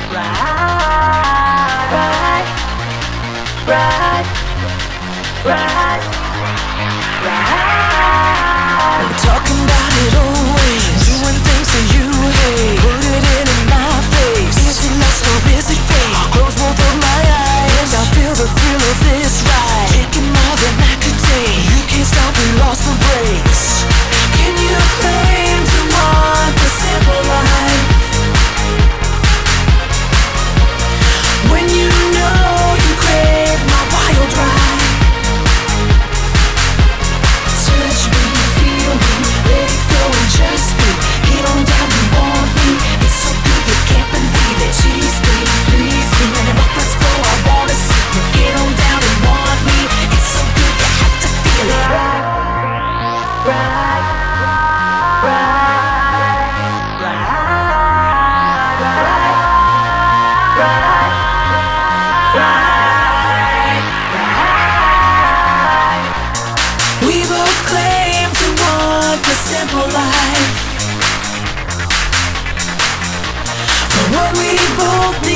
right, right, right, right. We're talking about it always, doing things that you hate. Put it in my face. Is it lust or is it fate? I'll close both of my eyes. I feel the thrill of this ride, taking more than I could take. You can't stop, we lost the brakes. Can you claim to want the simple life when you know you crave my wild ride? Touch me, feel me, let it go and just be. Get on down, you want me. It's so good you can't believe it. Tease me, please me, and up, let's go, I wanna see you. Get on down and want me. It's so good you have to feel it. Right, We both claim to want the simple life, but what we both need